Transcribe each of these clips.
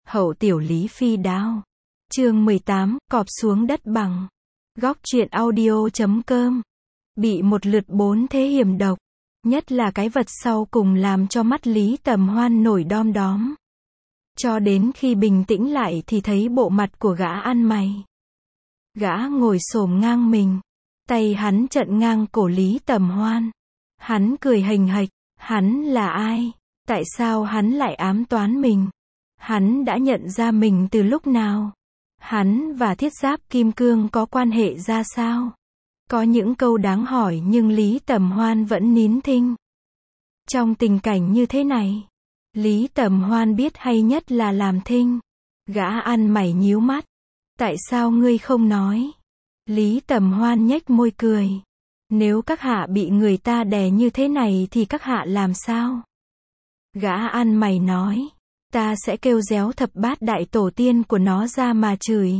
Hậu tiểu Lý Phi đao. Chương 18, cọp xuống đất bằng. Góc truyện audio.com. Bị một lượt 4 thế hiểm độc. Nhất là cái vật sau cùng làm cho mắt Lý Tầm Hoan nổi đom đóm. Cho đến khi bình tĩnh lại thì thấy bộ mặt của gã ăn mày. Gã ngồi xổm ngang mình. Tay hắn chặn ngang cổ Lý Tầm Hoan. Hắn cười hềnh hạch. Hắn là ai? Tại sao hắn lại ám toán mình? Hắn đã nhận ra mình từ lúc nào? Hắn và thiết giáp kim cương có quan hệ ra sao? Có những câu đáng hỏi nhưng Lý Tầm Hoan vẫn nín thinh. Trong tình cảnh như thế này, Lý Tầm Hoan biết hay nhất là làm thinh. Gã ăn mày nhíu mắt. Tại sao ngươi không nói? Lý Tầm Hoan nhếch môi cười. Nếu các hạ bị người ta đè như thế này thì các hạ làm sao? Gã ăn mày nói. Ta sẽ kêu réo thập bát đại tổ tiên của nó ra mà chửi.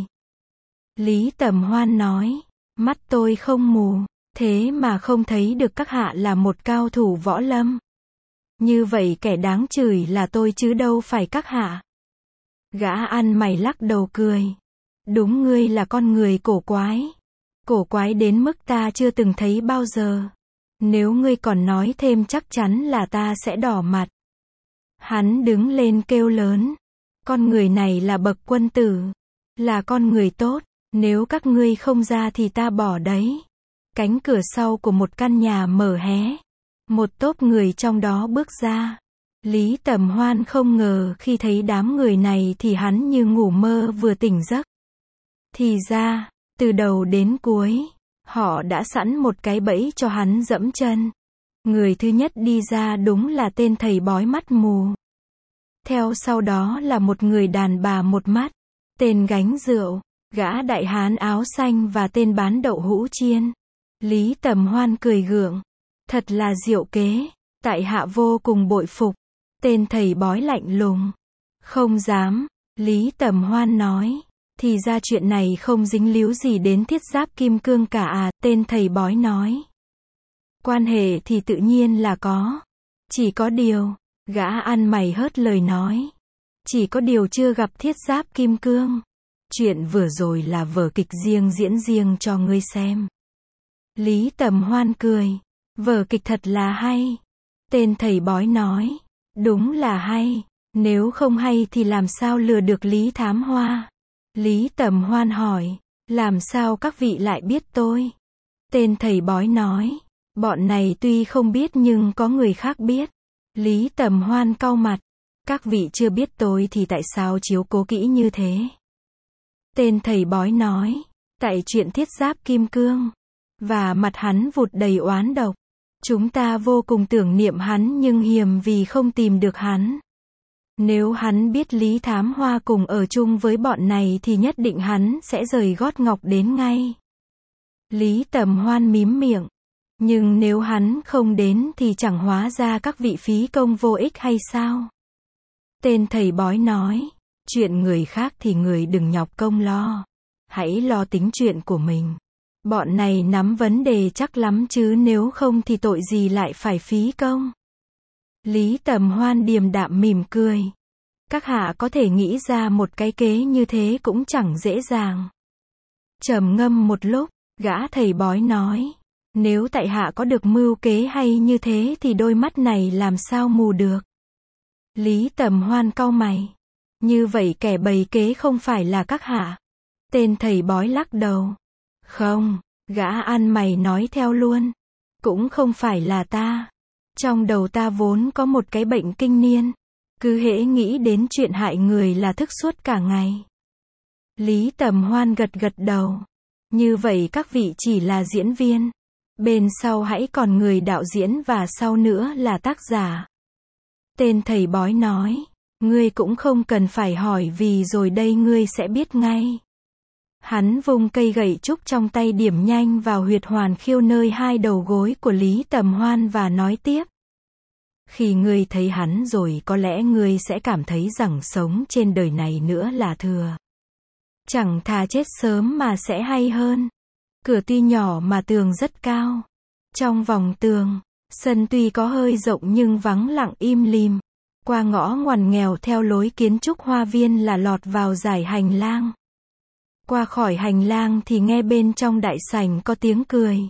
Lý Tầm Hoan nói. Mắt tôi không mù, thế mà không thấy được các hạ là một cao thủ võ lâm. Như vậy kẻ đáng chửi là tôi chứ đâu phải các hạ. Gã ăn mày lắc đầu cười. Đúng, ngươi là con người cổ quái. Cổ quái đến mức ta chưa từng thấy bao giờ. Nếu ngươi còn nói thêm chắc chắn là ta sẽ đỏ mặt. Hắn đứng lên kêu lớn. Con người này là bậc quân tử. Là con người tốt. Nếu các ngươi không ra thì ta bỏ đấy. Cánh cửa sau của một căn nhà mở hé. Một tốp người trong đó bước ra. Lý Tầm Hoan không ngờ khi thấy đám người này thì hắn như ngủ mơ vừa tỉnh giấc. Thì ra, từ đầu đến cuối, họ đã sẵn một cái bẫy cho hắn dẫm chân. Người thứ nhất đi ra đúng là tên thầy bói mắt mù. Theo sau đó là một người đàn bà một mắt, tên gánh rượu, gã đại hán áo xanh và tên bán đậu hũ chiên. Lý Tầm Hoan cười gượng. Thật là diệu kế, tại hạ vô cùng bội phục. Tên thầy bói lạnh lùng. Không dám, Lý Tầm Hoan nói. Thì ra chuyện này không dính líu gì đến thiết giáp kim cương cả à, tên thầy bói nói. Quan hệ thì tự nhiên là có. Chỉ có điều, gã ăn mày hớt lời nói. Chỉ có điều chưa gặp thiết giáp kim cương. Chuyện vừa rồi là vở kịch riêng diễn riêng cho ngươi xem. Lý Tầm Hoan cười. Vở kịch thật là hay. Tên thầy bói nói. Đúng là hay. Nếu không hay thì làm sao lừa được Lý Thám Hoa? Lý Tầm Hoan hỏi. Làm sao các vị lại biết tôi? Tên thầy bói nói. Bọn này tuy không biết nhưng có người khác biết. Lý Tầm Hoan cau mặt. Các vị chưa biết tôi thì tại sao chiếu cố kỹ như thế? Tên thầy bói nói. Tại chuyện thiết giáp kim cương. Và mặt hắn vụt đầy oán độc. Chúng ta vô cùng tưởng niệm hắn nhưng hiềm vì không tìm được hắn. Nếu hắn biết Lý Thám Hoa cùng ở chung với bọn này thì nhất định hắn sẽ rời gót ngọc đến ngay. Lý Tầm Hoan mím miệng. Nhưng nếu hắn không đến thì chẳng hóa ra các vị phí công vô ích hay sao? Tên thầy bói nói. Chuyện người khác thì người đừng nhọc công lo. Hãy lo tính chuyện của mình. Bọn này nắm vấn đề chắc lắm chứ nếu không thì tội gì lại phải phí công. Lý Tầm Hoan điềm đạm mỉm cười. Các hạ có thể nghĩ ra một cái kế như thế cũng chẳng dễ dàng. Trầm ngâm một lúc, gã thầy bói nói. Nếu tại hạ có được mưu kế hay như thế thì đôi mắt này làm sao mù được? Lý Tầm Hoan cau mày. Như vậy kẻ bày kế không phải là các hạ? Tên thầy bói lắc đầu. Không, gã ăn mày nói theo luôn. Cũng không phải là ta. Trong đầu ta vốn có một cái bệnh kinh niên. Cứ hễ nghĩ đến chuyện hại người là thức suốt cả ngày. Lý Tầm Hoan gật gật đầu. Như vậy các vị chỉ là diễn viên. Bên sau hãy còn người đạo diễn và sau nữa là tác giả. Tên thầy bói nói. Ngươi cũng không cần phải hỏi vì rồi đây ngươi sẽ biết ngay. Hắn vung cây gậy trúc trong tay điểm nhanh vào huyệt hoàn khiêu nơi hai đầu gối của Lý Tầm Hoan và nói tiếp. Khi ngươi thấy hắn rồi có lẽ ngươi sẽ cảm thấy rằng sống trên đời này nữa là thừa. Chẳng thà chết sớm mà sẽ hay hơn. Cửa tuy nhỏ mà tường rất cao. Trong vòng tường, sân tuy có hơi rộng nhưng vắng lặng im lìm. Qua ngõ ngoằn nghèo theo lối kiến trúc hoa viên là lọt vào dải hành lang. Qua khỏi hành lang thì nghe bên trong đại sảnh có tiếng cười.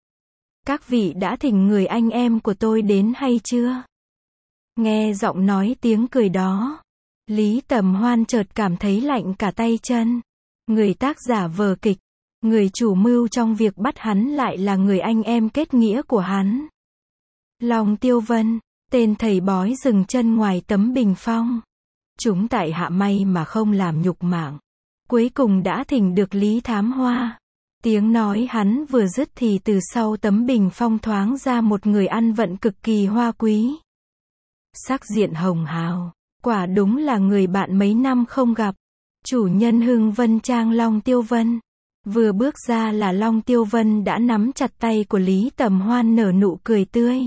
Các vị đã thỉnh người anh em của tôi đến hay chưa? Nghe giọng nói tiếng cười đó, Lý Tầm Hoan chợt cảm thấy lạnh cả tay chân. Người tác giả vở kịch, người chủ mưu trong việc bắt hắn lại là người anh em kết nghĩa của hắn. Long Tiêu Vân, tên thầy bói dừng chân ngoài tấm bình phong. Chúng tại hạ may mà không làm nhục mạng. Cuối cùng đã thỉnh được Lý Thám Hoa. Tiếng nói hắn vừa dứt thì từ sau tấm bình phong thoáng ra một người ăn vận cực kỳ hoa quý. Sắc diện hồng hào, quả đúng là người bạn mấy năm không gặp. Chủ nhân Hưng Vân Trang Long Tiêu Vân. Vừa bước ra là Long Tiêu Vân đã nắm chặt tay của Lý Tầm Hoan nở nụ cười tươi.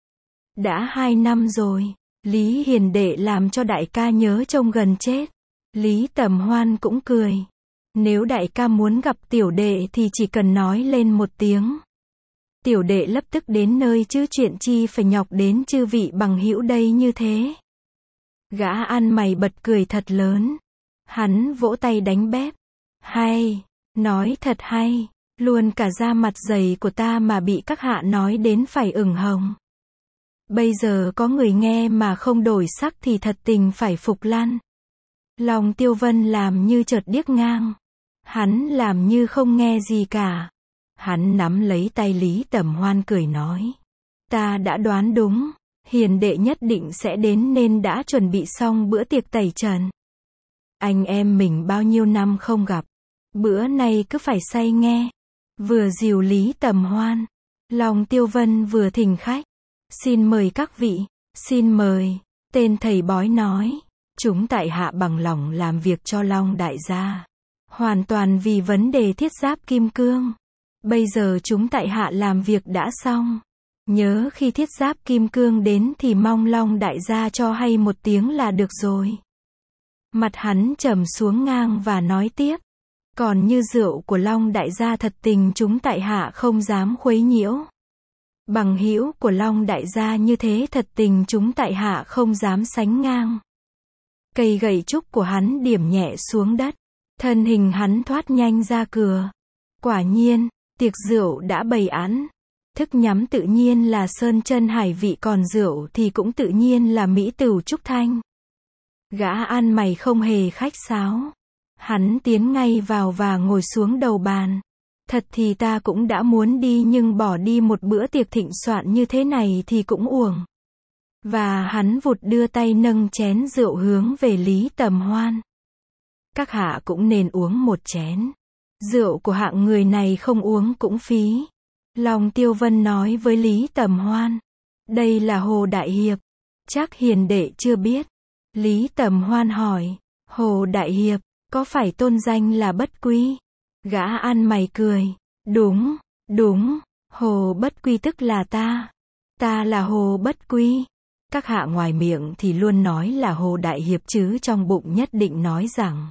Đã 2 năm rồi, Lý hiền đệ làm cho đại ca nhớ trông gần chết. Lý Tầm Hoan cũng cười. Nếu đại ca muốn gặp tiểu đệ thì chỉ cần nói lên một tiếng. Tiểu đệ lập tức đến nơi chứ chuyện chi phải nhọc đến chư vị bằng hữu đây như thế. Gã ăn mày bật cười thật lớn. Hắn vỗ tay đánh bép. Hay, nói thật hay, luôn cả da mặt dày của ta mà bị các hạ nói đến phải ửng hồng. Bây giờ có người nghe mà không đổi sắc thì thật tình phải phục lăn. Long Tiêu Vân làm như chợt điếc ngang. Hắn làm như không nghe gì cả. Hắn nắm lấy tay Lý Tầm Hoan cười nói. Ta đã đoán đúng, hiền đệ nhất định sẽ đến nên đã chuẩn bị xong bữa tiệc tẩy trần. Anh em mình bao nhiêu năm không gặp. Bữa nay cứ phải say nghe. Vừa dìu Lý Tầm Hoan, Long Tiêu Vân vừa thỉnh khách. Xin mời các vị, xin mời. Tên thầy bói nói. Chúng tại hạ bằng lòng làm việc cho Long đại gia. Hoàn toàn vì vấn đề thiết giáp kim cương. Bây giờ chúng tại hạ làm việc đã xong. Nhớ khi thiết giáp kim cương đến thì mong Long đại gia cho hay một tiếng là được rồi. Mặt hắn trầm xuống ngang và nói tiếp. Còn như rượu của Long đại gia thật tình chúng tại hạ không dám khuấy nhiễu. Bằng hữu của Long đại gia như thế thật tình chúng tại hạ không dám sánh ngang. Cây gậy trúc của hắn điểm nhẹ xuống đất. Thân hình hắn thoát nhanh ra cửa. Quả nhiên, tiệc rượu đã bày án. Thức nhắm tự nhiên là sơn chân hải vị, còn rượu thì cũng tự nhiên là mỹ tửu trúc thanh. Gã ăn mày không hề khách sáo. Hắn tiến ngay vào và ngồi xuống đầu bàn. Thật thì ta cũng đã muốn đi nhưng bỏ đi một bữa tiệc thịnh soạn như thế này thì cũng uổng. Và hắn vụt đưa tay nâng chén rượu hướng về Lý Tầm Hoan. Các hạ cũng nên uống một chén. Rượu của hạng người này không uống cũng phí. Long Tiêu Vân nói với Lý Tầm Hoan. Đây là Hồ Đại Hiệp. Chắc hiền đệ chưa biết. Lý Tầm Hoan hỏi. Hồ Đại Hiệp, có phải tôn danh là Bất Quy? Gã ăn mày cười. Đúng, đúng. Hồ Bất Quy tức là ta. Ta là Hồ Bất Quy. Các hạ ngoài miệng thì luôn nói là Hồ Đại Hiệp chứ trong bụng nhất định nói rằng.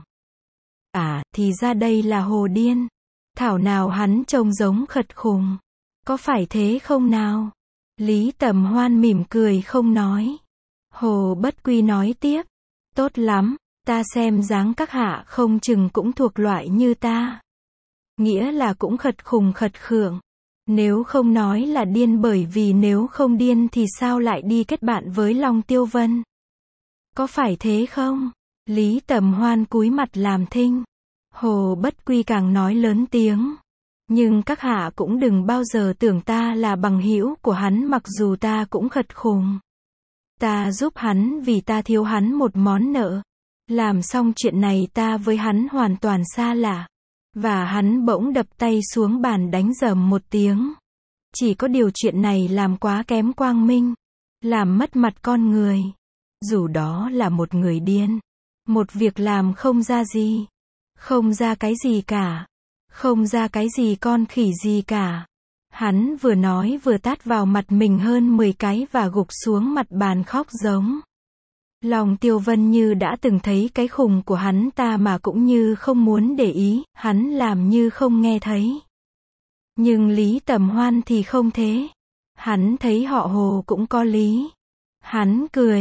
À, thì ra đây là Hồ Điên. Thảo nào hắn trông giống khật khùng. Có phải thế không nào? Lý Tầm Hoan mỉm cười không nói. Hồ Bất Quy nói tiếp. Tốt lắm, ta xem dáng các hạ không chừng cũng thuộc loại như ta. Nghĩa là cũng khật khùng khật khượng. Nếu không nói là điên, bởi vì nếu không điên thì sao lại đi kết bạn với Long Tiêu Vân? Có phải thế không? Lý Tầm Hoan cúi mặt làm thinh. Hồ Bất Quy càng nói lớn tiếng. Nhưng các hạ cũng đừng bao giờ tưởng ta là bằng hữu của hắn mặc dù ta cũng khật khùng. Ta giúp hắn vì ta thiếu hắn một món nợ. Làm xong chuyện này ta với hắn hoàn toàn xa lạ. Và hắn bỗng đập tay xuống bàn đánh rầm một tiếng. Chỉ có điều chuyện này làm quá kém quang minh. Làm mất mặt con người. Dù đó là một người điên. Một việc làm không ra gì. Không ra cái gì cả. Không ra cái gì con khỉ gì cả. Hắn vừa nói vừa tát vào mặt mình hơn 10 cái và gục xuống mặt bàn khóc giống. Long Tiêu Vân như đã từng thấy cái khùng của hắn ta mà cũng như không muốn để ý, hắn làm như không nghe thấy. Nhưng Lý Tầm Hoan thì không thế. Hắn thấy họ Hồ cũng có lý. Hắn cười,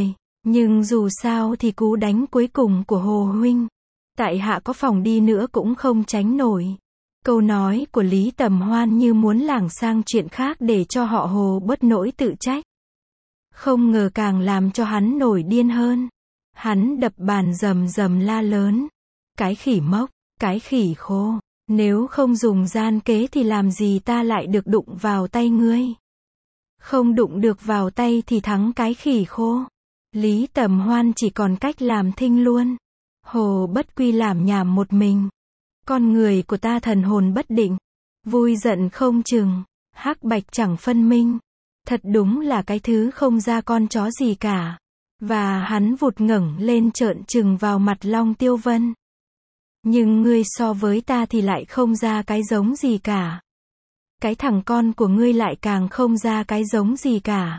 Nhưng dù sao thì cú đánh cuối cùng của Hồ huynh, tại hạ có phòng đi nữa cũng không tránh nổi. Câu nói của Lý Tầm Hoan như muốn lảng sang chuyện khác để cho họ Hồ bớt nỗi tự trách. Không ngờ càng làm cho hắn nổi điên hơn. Hắn đập bàn rầm rầm la lớn. Cái khỉ mốc, cái khỉ khô, nếu không dùng gian kế thì làm gì ta lại được đụng vào tay ngươi. Không đụng được vào tay thì thắng cái khỉ khô. Lý Tầm Hoan chỉ còn cách làm thinh luôn. Hồ Bất Quy làm nhảm một mình. Con người của ta thần hồn bất định, vui giận không chừng, hắc bạch chẳng phân minh. Thật đúng là cái thứ không ra con chó gì cả. Và hắn vụt ngẩng lên trợn trừng vào mặt Long Tiêu Vân. Nhưng ngươi so với ta thì lại không ra cái giống gì cả. Cái thằng con của ngươi lại càng không ra cái giống gì cả.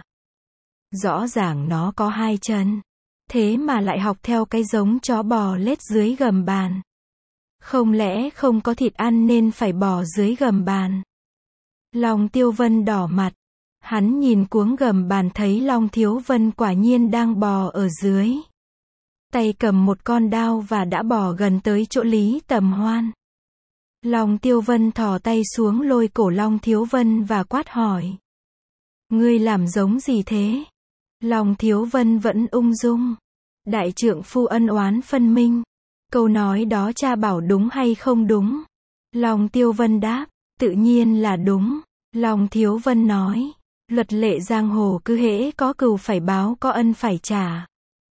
Rõ ràng nó có 2 chân. Thế mà lại học theo cái giống chó bò lết dưới gầm bàn. Không lẽ không có thịt ăn nên phải bò dưới gầm bàn? Long Tiêu Vân đỏ mặt. Hắn nhìn cuống gầm bàn thấy Long Thiếu Vân quả nhiên đang bò ở dưới. Tay cầm một con đao và đã bò gần tới chỗ Lý Tầm Hoan. Long Tiêu Vân thò tay xuống lôi cổ Long Thiếu Vân và quát hỏi. Ngươi làm giống gì thế? Long Thiếu Vân vẫn ung dung. Đại trượng phu ân oán phân minh. Câu nói đó cha bảo đúng hay không đúng? Long Tiêu Vân đáp, tự nhiên là đúng. Long Thiếu Vân nói, luật lệ giang hồ cứ hễ có cừu phải báo, có ân phải trả.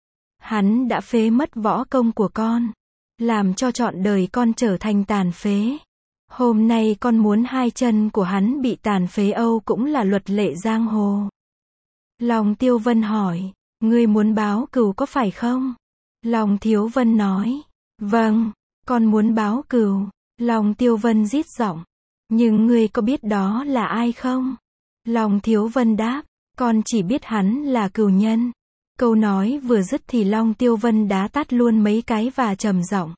Hắn đã phế mất võ công của con, làm cho trọn đời con trở thành tàn phế. Hôm nay con muốn 2 chân của hắn bị tàn phế âu cũng là luật lệ giang hồ. Long Tiêu Vân hỏi, ngươi muốn báo cừu có phải không? Long Thiếu Vân nói, vâng, con muốn báo cừu. Long Tiêu Vân rít giọng, nhưng ngươi có biết đó là ai không? Long Thiếu Vân đáp, con chỉ biết hắn là cừu nhân. Câu nói vừa dứt thì Long Tiêu Vân đá tát luôn mấy cái và trầm giọng.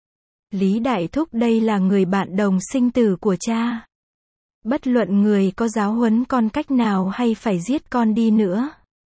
Lý Đại Thúc đây là người bạn đồng sinh tử của cha. Bất luận người có giáo huấn con cách nào hay phải giết con đi nữa,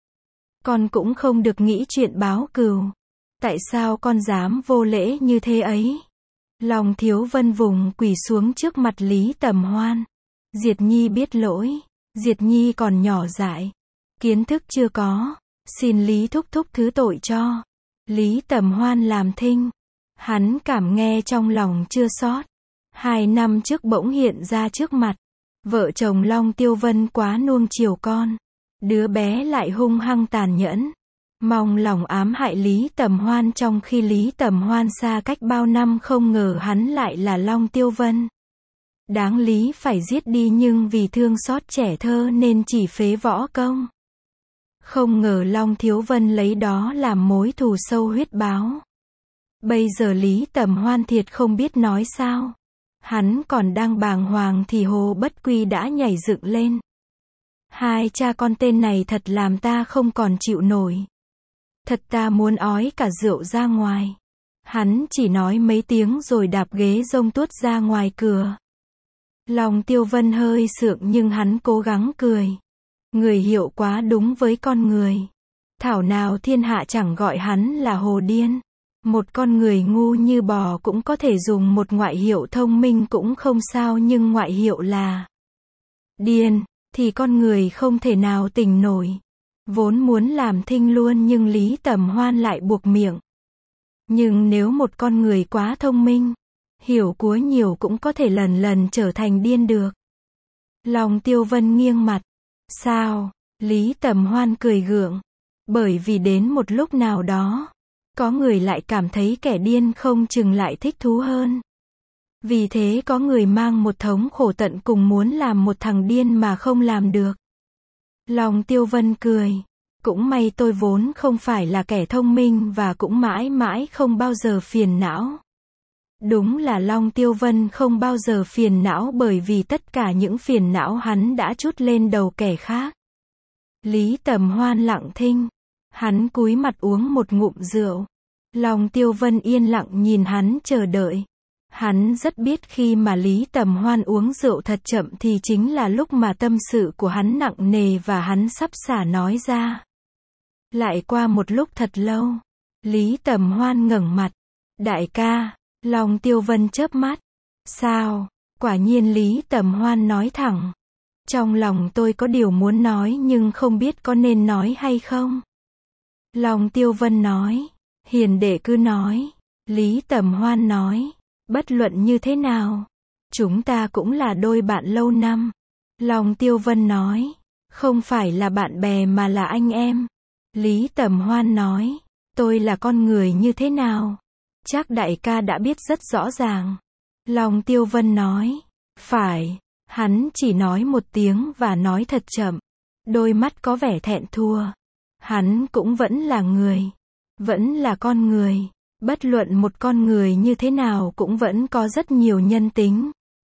con cũng không được nghĩ chuyện báo cừu. Tại sao con dám vô lễ như thế ấy? Long Thiếu Vân vùng quỳ xuống trước mặt Lý Tầm Hoan. Diệt Nhi biết lỗi. Diệt Nhi còn nhỏ dại, kiến thức chưa có. Xin Lý Thúc Thúc thứ tội cho. Lý Tầm Hoan làm thinh. Hắn cảm nghe trong lòng chưa xót. 2 năm trước bỗng hiện ra trước mặt. Vợ chồng Long Tiêu Vân quá nuông chiều con. Đứa bé lại hung hăng tàn nhẫn. Mong lòng ám hại Lý Tầm Hoan trong khi Lý Tầm Hoan xa cách bao năm không ngờ hắn lại là Long Tiêu Vân. Đáng lý phải giết đi nhưng vì thương xót trẻ thơ nên chỉ phế võ công. Không ngờ Long Thiếu Vân lấy đó làm mối thù sâu huyết báo. Bây giờ Lý Tầm Hoan thiệt không biết nói sao. Hắn còn đang bàng hoàng thì Hồ Bất Quy đã nhảy dựng lên. 2 cha con tên này thật làm ta không còn chịu nổi. Thật ta muốn ói cả rượu ra ngoài. Hắn chỉ nói mấy tiếng rồi đạp ghế rông tuốt ra ngoài cửa. Long Tiêu Vân hơi sượng nhưng hắn cố gắng cười. Người hiệu quá đúng với con người. Thảo nào thiên hạ chẳng gọi hắn là hồ điên. Một con người ngu như bò cũng có thể dùng một ngoại hiệu thông minh cũng không sao, nhưng ngoại hiệu là điên thì con người không thể nào tỉnh nổi. Vốn muốn làm thinh luôn nhưng Lý Tầm Hoan lại buộc miệng. Nhưng nếu một con người quá thông minh, hiểu quá nhiều cũng có thể lần lần trở thành điên được. Long Tiêu Vân nghiêng mặt. Sao? Lý Tầm Hoan cười gượng. Bởi vì đến một lúc nào đó, có người lại cảm thấy kẻ điên không chừng lại thích thú hơn. Vì thế có người mang một thống khổ tận cùng muốn làm một thằng điên mà không làm được. Long Tiêu Vân cười. Cũng may tôi vốn không phải là kẻ thông minh và cũng mãi mãi không bao giờ phiền não. Đúng là Long Tiêu Vân không bao giờ phiền não bởi vì tất cả những phiền não hắn đã trút lên đầu kẻ khác. Lý Tầm Hoan lặng thinh. Hắn cúi mặt uống một ngụm rượu. Long Tiêu Vân yên lặng nhìn hắn chờ đợi. Hắn rất biết khi mà Lý Tầm Hoan uống rượu thật chậm thì chính là lúc mà tâm sự của hắn nặng nề và hắn sắp xả nói ra. Lại qua một lúc thật lâu, Lý Tầm Hoan ngẩng mặt. Đại ca, Long Tiêu Vân chớp mắt. Sao? Quả nhiên Lý Tầm Hoan nói thẳng. Trong lòng tôi có điều muốn nói nhưng không biết có nên nói hay không. Long Tiêu Vân nói. Hiền đệ cứ nói. Lý Tầm Hoan nói. Bất luận như thế nào, chúng ta cũng là đôi bạn lâu năm. Long Tiêu Vân nói. Không phải là bạn bè mà là anh em. Lý Tầm Hoan nói. Tôi là con người như thế nào? Chắc đại ca đã biết rất rõ ràng. Long Tiêu Vân nói. Phải. Hắn chỉ nói một tiếng và nói thật chậm. Đôi mắt có vẻ thẹn thua. Hắn cũng vẫn là người. Vẫn là con người. Bất luận một con người như thế nào cũng vẫn có rất nhiều nhân tính.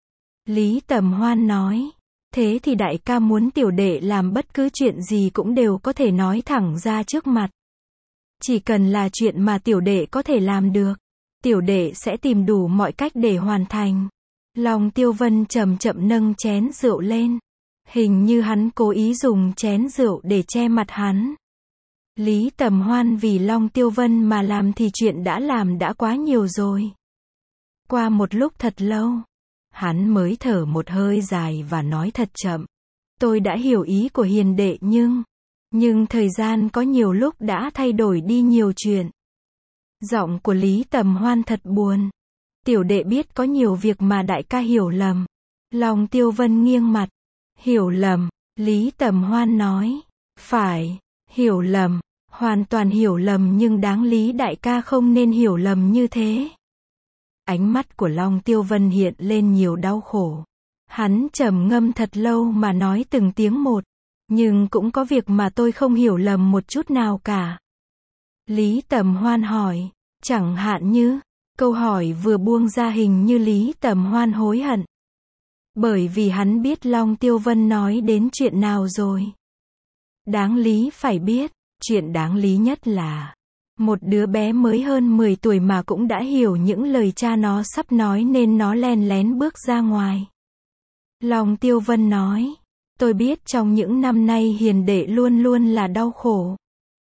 Lý Tầm Hoan nói. Thế thì đại ca muốn tiểu đệ làm bất cứ chuyện gì cũng đều có thể nói thẳng ra trước mặt. Chỉ cần là chuyện mà tiểu đệ có thể làm được, tiểu đệ sẽ tìm đủ mọi cách để hoàn thành. Long Tiêu Vân chậm chậm nâng chén rượu lên. Hình như hắn cố ý dùng chén rượu để che mặt hắn. Lý Tầm Hoan vì Long Tiêu Vân mà làm thì chuyện đã làm đã quá nhiều rồi. Qua một lúc thật lâu, hắn mới thở một hơi dài và nói thật chậm. Tôi đã hiểu ý của hiền đệ nhưng thời gian có nhiều lúc đã thay đổi đi nhiều chuyện. Giọng của Lý Tầm Hoan thật buồn. Tiểu đệ biết có nhiều việc mà đại ca hiểu lầm. Long Tiêu Vân nghiêng mặt. Hiểu lầm, Lý Tầm Hoan nói. Phải, hiểu lầm, hoàn toàn hiểu lầm nhưng đáng lý đại ca không nên hiểu lầm như thế. Ánh mắt của Long Tiêu Vân hiện lên nhiều đau khổ. Hắn trầm ngâm thật lâu mà nói từng tiếng một. Nhưng cũng có việc mà tôi không hiểu lầm một chút nào cả. Lý Tầm Hoan hỏi. Chẳng hạn như, câu hỏi vừa buông ra hình như Lý Tầm Hoan hối hận. Bởi vì hắn biết Long Tiêu Vân nói đến chuyện nào rồi. Đáng lý phải biết, chuyện đáng lý nhất là một đứa bé mới hơn 10 tuổi mà cũng đã hiểu những lời cha nó sắp nói nên nó len lén bước ra ngoài. Long Tiêu Vân nói. Tôi biết trong những năm nay hiền đệ luôn luôn là đau khổ.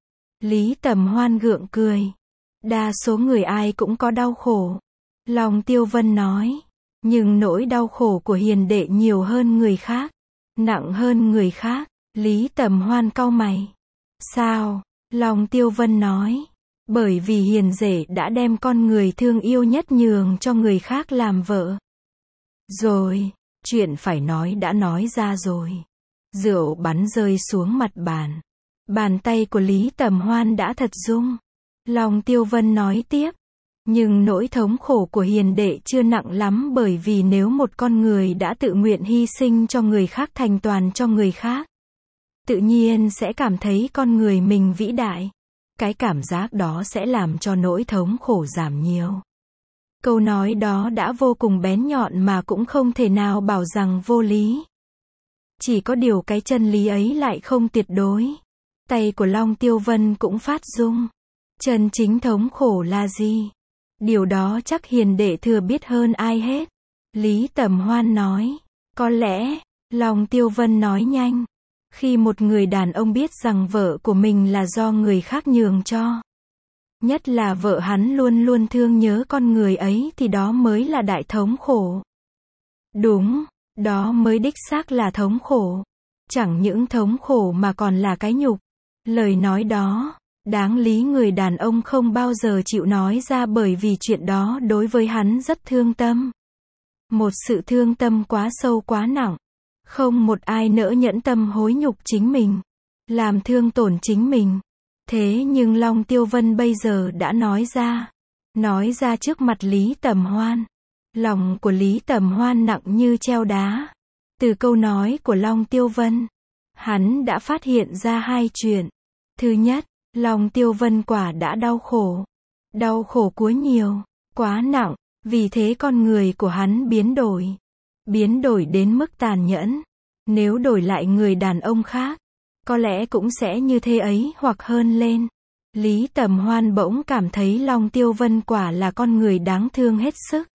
Lý Tầm Hoan gượng cười. Đa số người ai cũng có đau khổ. Long Tiêu Vân nói. Nhưng nỗi đau khổ của hiền đệ nhiều hơn người khác. Nặng hơn người khác. Lý Tầm Hoan cau mày. Sao? Long Tiêu Vân nói. Bởi vì hiền rể đã đem con người thương yêu nhất nhường cho người khác làm vợ. Rồi, chuyện phải nói đã nói ra rồi. Rượu bắn rơi xuống mặt bàn. Bàn tay của Lý Tầm Hoan đã thật rung. Long Tiêu Vân nói tiếp. Nhưng nỗi thống khổ của hiền đệ chưa nặng lắm bởi vì nếu một con người đã tự nguyện hy sinh cho người khác thành toàn cho người khác, tự nhiên sẽ cảm thấy con người mình vĩ đại. Cái cảm giác đó sẽ làm cho nỗi thống khổ giảm nhiều. Câu nói đó đã vô cùng bén nhọn mà cũng không thể nào bảo rằng vô lý. Chỉ có điều cái chân lý ấy lại không tuyệt đối. Tay của Long Tiêu Vân cũng phát rung. Chân chính thống khổ là gì? Điều đó chắc hiền đệ thừa biết hơn ai hết. Lý Tầm Hoan nói. Có lẽ, Long Tiêu Vân nói nhanh. Khi một người đàn ông biết rằng vợ của mình là do người khác nhường cho. Nhất là vợ hắn luôn luôn thương nhớ con người ấy thì đó mới là đại thống khổ. Đúng, đó mới đích xác là thống khổ. Chẳng những thống khổ mà còn là cái nhục. Lời nói đó, đáng lý người đàn ông không bao giờ chịu nói ra bởi vì chuyện đó đối với hắn rất thương tâm. Một sự thương tâm quá sâu quá nặng. Không một ai nỡ nhẫn tâm hối nhục chính mình. Làm thương tổn chính mình. Thế nhưng Long Tiêu Vân bây giờ đã nói ra. Nói ra trước mặt Lý Tầm Hoan. Lòng của Lý Tầm Hoan nặng như treo đá. Từ câu nói của Long Tiêu Vân, hắn đã phát hiện ra hai chuyện. Thứ nhất, Long Tiêu Vân quả đã đau khổ. Đau khổ quá nhiều, quá nặng, vì thế con người của hắn biến đổi. Biến đổi đến mức tàn nhẫn. Nếu đổi lại người đàn ông khác, có lẽ cũng sẽ như thế ấy hoặc hơn lên. Lý Tầm Hoan bỗng cảm thấy Long Tiêu Vân quả là con người đáng thương hết sức.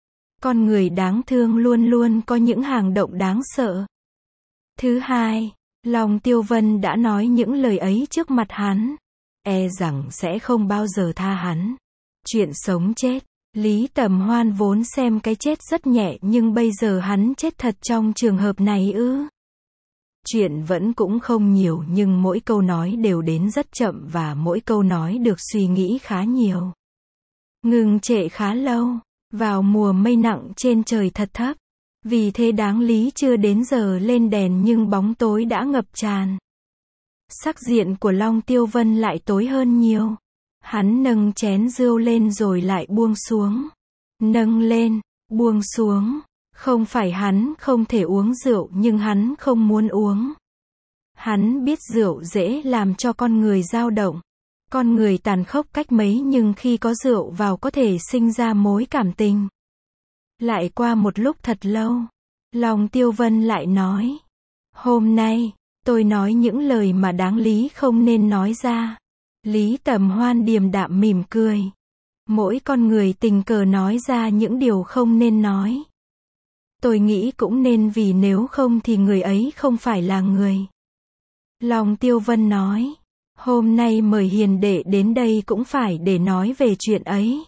Con người đáng thương luôn luôn có những hành động đáng sợ. Thứ hai, Long Tiêu Vân đã nói những lời ấy trước mặt hắn, e rằng sẽ không bao giờ tha hắn. Chuyện sống chết, Lý Tầm Hoan vốn xem cái chết rất nhẹ nhưng bây giờ hắn chết thật trong trường hợp này ư? Chuyện vẫn cũng không nhiều nhưng mỗi câu nói đều đến rất chậm và mỗi câu nói được suy nghĩ khá nhiều. Ngừng trệ khá lâu, vào mùa mây nặng trên trời thật thấp. Vì thế đáng lý chưa đến giờ lên đèn nhưng bóng tối đã ngập tràn. Sắc diện của Long Tiêu Vân lại tối hơn nhiều. Hắn nâng chén rượu lên rồi lại buông xuống. Nâng lên, buông xuống. Không phải hắn không thể uống rượu nhưng hắn không muốn uống. Hắn biết rượu dễ làm cho con người dao động. Con người tàn khốc cách mấy nhưng khi có rượu vào có thể sinh ra mối cảm tình. Lại qua một lúc thật lâu, Long Tiêu Vân lại nói. Hôm nay, tôi nói những lời mà đáng lý không nên nói ra. Lý Tầm Hoan điềm đạm mỉm cười. Mỗi con người tình cờ nói ra những điều không nên nói. Tôi nghĩ cũng nên vì nếu không thì người ấy không phải là người. Long Tiêu Vân nói. Hôm nay mời hiền đệ đến đây cũng phải để nói về chuyện ấy.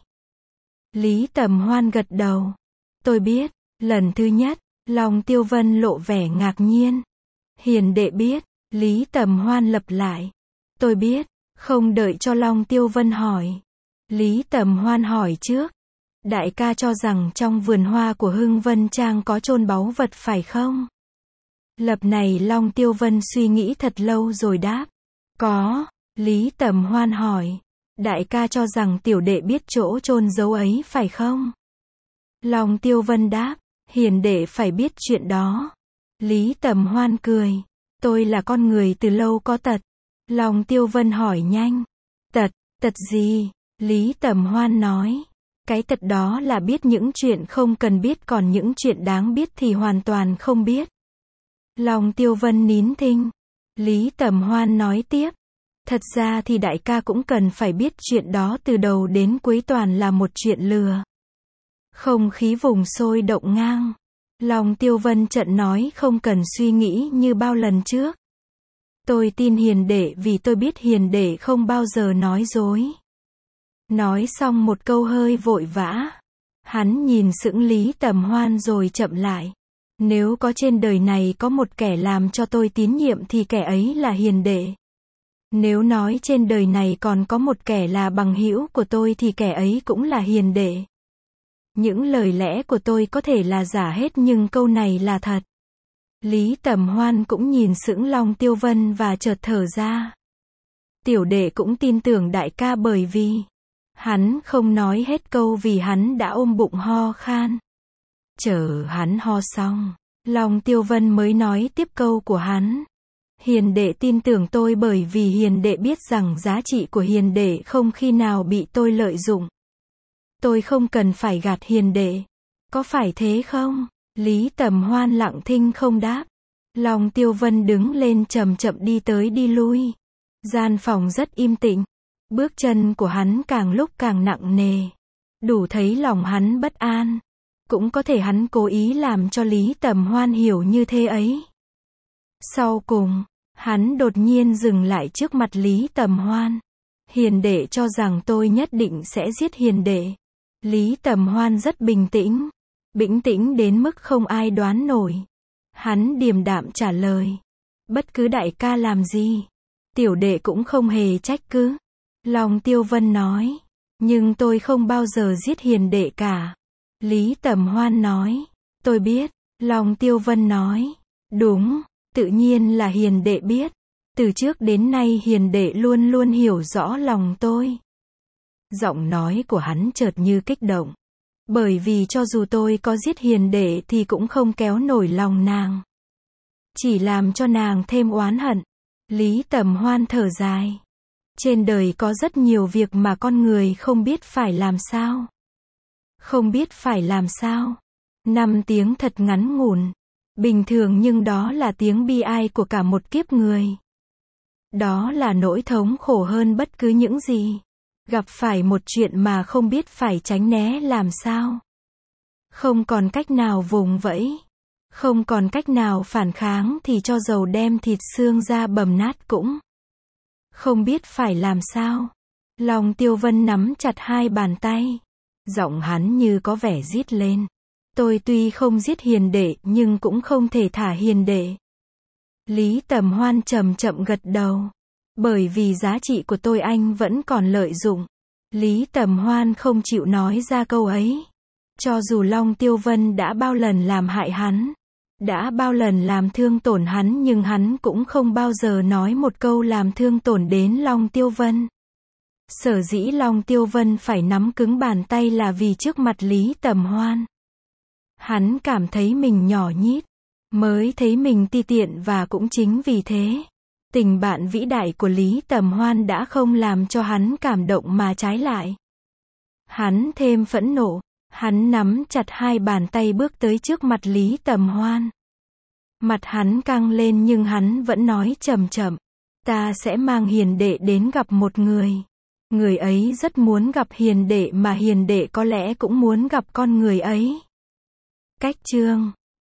Lý Tầm Hoan gật đầu. Tôi biết. Lần thứ nhất, Long Tiêu Vân lộ vẻ ngạc nhiên. Hiền đệ biết. Lý Tầm Hoan lặp lại. Tôi biết. Không đợi cho Long Tiêu Vân hỏi. Lý Tầm Hoan hỏi trước. Đại ca cho rằng trong vườn hoa của Hưng Vân Trang có chôn báu vật phải không? Lập này Long Tiêu Vân suy nghĩ thật lâu rồi đáp. Có. Lý Tầm Hoan hỏi. Đại ca cho rằng tiểu đệ biết chỗ chôn giấu ấy phải không? Long Tiêu Vân đáp. Hiền đệ phải biết chuyện đó. Lý Tầm Hoan cười. Tôi là con người từ lâu có tật. Long Tiêu Vân hỏi nhanh. Tật gì? Lý Tầm Hoan nói. Cái tật đó là biết những chuyện không cần biết còn những chuyện đáng biết thì hoàn toàn không biết. Long Tiêu Vân nín thinh. Lý Tầm Hoan nói tiếp. Thật ra thì đại ca cũng cần phải biết chuyện đó từ đầu đến cuối toàn là một chuyện lừa. Không khí vùng sôi động ngang. Long Tiêu Vân chợt nói không cần suy nghĩ như bao lần trước. Tôi tin hiền đệ vì tôi biết hiền đệ không bao giờ nói dối. Nói xong một câu hơi vội vã. Hắn nhìn sững Lý Tầm Hoan rồi chậm lại. Nếu có trên đời này có một kẻ làm cho tôi tín nhiệm thì kẻ ấy là hiền đệ. Nếu nói trên đời này còn có một kẻ là bằng hữu của tôi thì kẻ ấy cũng là hiền đệ. Những lời lẽ của tôi có thể là giả hết nhưng câu này là thật. Lý Tầm Hoan cũng nhìn sững Long Tiêu Vân và chợt thở ra. Tiểu đệ cũng tin tưởng đại ca bởi vì hắn không nói hết câu vì hắn đã ôm bụng ho khan. Chờ hắn ho xong, Long Tiêu Vân mới nói tiếp câu của hắn. Hiền đệ tin tưởng tôi bởi vì hiền đệ biết rằng giá trị của hiền đệ không khi nào bị tôi lợi dụng. Tôi không cần phải gạt hiền đệ. Có phải thế không? Lý Tầm Hoan lặng thinh không đáp. Long Tiêu Vân đứng lên chậm chậm đi tới đi lui. Gian phòng rất im tĩnh. Bước chân của hắn càng lúc càng nặng nề. Đủ thấy lòng hắn bất an. Cũng có thể hắn cố ý làm cho Lý Tầm Hoan hiểu như thế ấy. Sau cùng, hắn đột nhiên dừng lại trước mặt Lý Tầm Hoan. Hiền đệ cho rằng tôi nhất định sẽ giết hiền đệ. Lý Tầm Hoan rất bình tĩnh. Bình tĩnh đến mức không ai đoán nổi. Hắn điềm đạm trả lời. Bất cứ đại ca làm gì, tiểu đệ cũng không hề trách cứ. Long Tiêu Vân nói. Nhưng tôi không bao giờ giết hiền đệ cả. Lý Tầm Hoan nói. Tôi biết. Long Tiêu Vân nói. Đúng, tự nhiên là hiền đệ biết. Từ trước đến nay hiền đệ luôn luôn hiểu rõ lòng tôi. Giọng nói của hắn chợt như kích động. Bởi vì cho dù tôi có giết hiền đệ thì cũng không kéo nổi lòng nàng. Chỉ làm cho nàng thêm oán hận. Lý Tầm Hoan thở dài. Trên đời có rất nhiều việc mà con người không biết phải làm sao. Không biết phải làm sao. 5 tiếng thật ngắn ngủn. Bình thường nhưng đó là tiếng bi ai của cả một kiếp người. Đó là nỗi thống khổ hơn bất cứ những gì. Gặp phải một chuyện mà không biết phải tránh né làm sao. Không còn cách nào vùng vẫy. Không còn cách nào phản kháng thì cho dầu đem thịt xương ra bầm nát cũng không biết phải làm sao. Long Tiêu Vân nắm chặt hai bàn tay. Giọng hắn như có vẻ rít lên. Tôi tuy không giết hiền đệ nhưng cũng không thể thả hiền đệ. Lý Tầm Hoan chậm chậm gật đầu. Bởi vì giá trị của tôi anh vẫn còn lợi dụng. Lý Tầm Hoan không chịu nói ra câu ấy. Cho dù Long Tiêu Vân đã bao lần làm hại hắn, đã bao lần làm thương tổn hắn nhưng hắn cũng không bao giờ nói một câu làm thương tổn đến Long Tiêu Vân. Sở dĩ Long Tiêu Vân phải nắm cứng bàn tay là vì trước mặt Lý Tầm Hoan. Hắn cảm thấy mình nhỏ nhít, mới thấy mình ti tiện và cũng chính vì thế, tình bạn vĩ đại của Lý Tầm Hoan đã không làm cho hắn cảm động mà trái lại. Hắn thêm phẫn nộ, hắn nắm chặt hai bàn tay bước tới trước mặt Lý Tầm Hoan. Mặt hắn căng lên nhưng hắn vẫn nói chậm chậm, ta sẽ mang hiền đệ đến gặp một người. Người ấy rất muốn gặp hiền đệ mà hiền đệ có lẽ cũng muốn gặp con người ấy. Cách chương